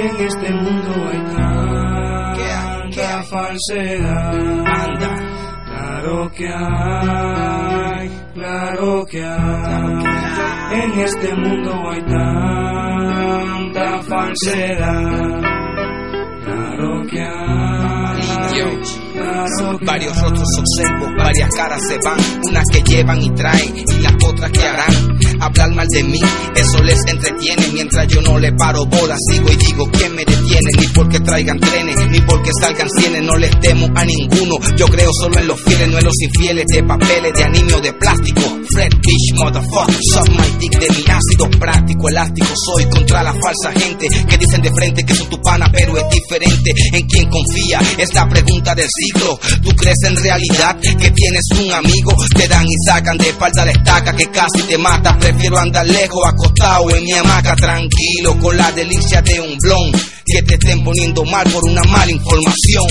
En este mundo hay tanta falsedad. Claro que hay, claro que hay. En este mundo hay tanta falsedad. Claro que hay, claro que varios rostros observo, varias caras se van, unas que llevan y traen y las otras que harán. Hablar mal de mí, eso les entretiene, mientras yo no le paro bola, sigo y digo ¿quién me detiene? Ni porque traigan trenes, ni porque salgan cienes, no les temo a ninguno. Yo creo solo en los fieles, no en los infieles de papeles, de anime o de plástico. Fred Beach, motherfucker, suck my dick de mi ácido práctico, elástico soy contra la falsa gente que dicen de frente que son tu pana, pero es diferente. ¿En quién confía? Es la pregunta del siglo. ¿Tú crees en realidad que tienes un amigo? Te dan y sacan de espalda la estaca que casi te mata. Prefiero andar lejos, acostado en mi hamaca, tranquilo, con la delicia de un blon, que te estén poniendo mal por una mala información.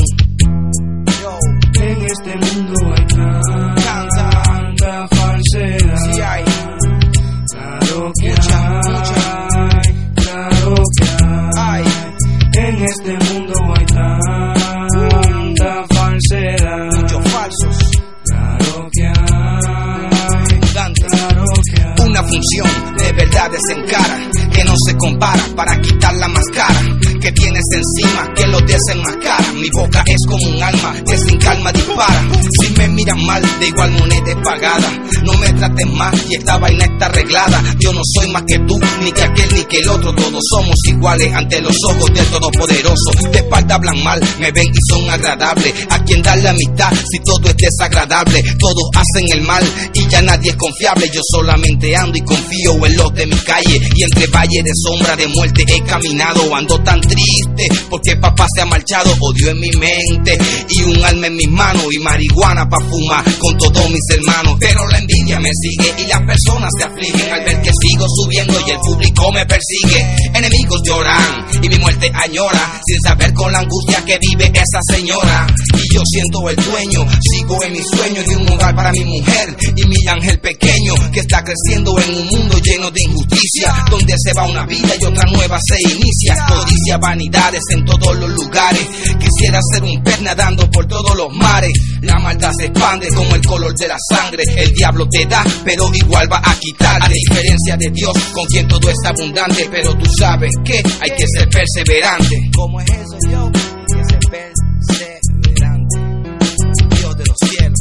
En este mundo hay tanta falsedad. Sí hay. Claro que Mucha. claro que hay. En este mundo hay tanta falsedad. Muchos falsos. Claro que hay, Dante. claro que hay. Una función de verdad desencara, que no se compara para quitar la máscara que tienes encima, que lo desenmascara. Mi boca es como un alma que sin calma dispara. Si me miran mal, de igual moneda es pagada. No me trates mal y esta vaina está arreglada. Yo no soy más que tú, ni que aquel ni que el otro. Todos somos iguales ante los ojos del Todopoderoso. De espalda hablan mal, me ven y son agradables. ¿A quién darle amistad si todo es desagradable? Todos hacen el mal y ya nadie es confiable. Yo solamente ando y confío en los de mi calle, y entre valles de sombra de muerte he caminado. Ando tan triste porque papá se ha marchado, odio en mi mente y un alma en mis manos, y marihuana pa' fumar con todos mis hermanos. Pero la envidia me sigue y las personas se afligen al ver que sigo subiendo y el público me persigue. Enemigos lloran y mi muerte añora, sin saber con la angustia que vive esa señora. Y yo siento el dueño, sigo en mi sueño de un hogar para mi mujer y mi ángel pequeño, que está creciendo en un mundo lleno de injusticia, donde se va una vida y otra nueva se inicia. Codicia, vanidades en todos los lugares. Quisiera ser un pez nadando por todos los mares. La maldad se expande como el color de la sangre. El diablo te da, pero igual va a quitar. A diferencia de Dios, con quien todo es abundante. Pero tú sabes que hay que ser perseverante. ¿Cómo es eso, yo? Hay que ser perseverante. Dios de los cielos.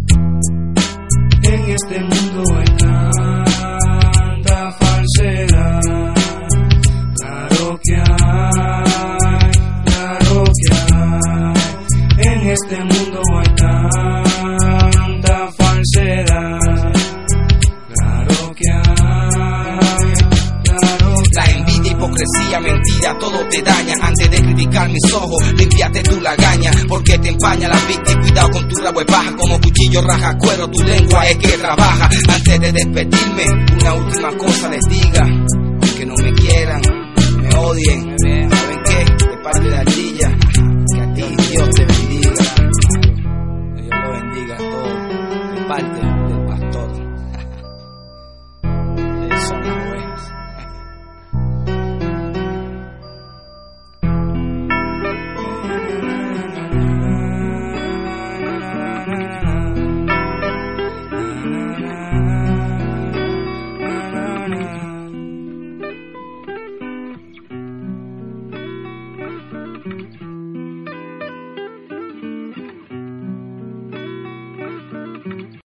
En este mundo hay tanta falsedad. Claro que hay, claro que hay. En este mundo hay tanta falsedad. Claro que hay, claro que La envidia, hipocresía, mentira, todo te daña. Antes de criticar mis ojos, límpiate tu lagaña, porque te empaña la vista. Y cuidado con tu rabo es baja, como cuchillo raja cuero, tu lengua es que trabaja. Antes de despedirme, una última cosa les diga, aunque no me quieran, me odien, ¿saben qué? De parte de allí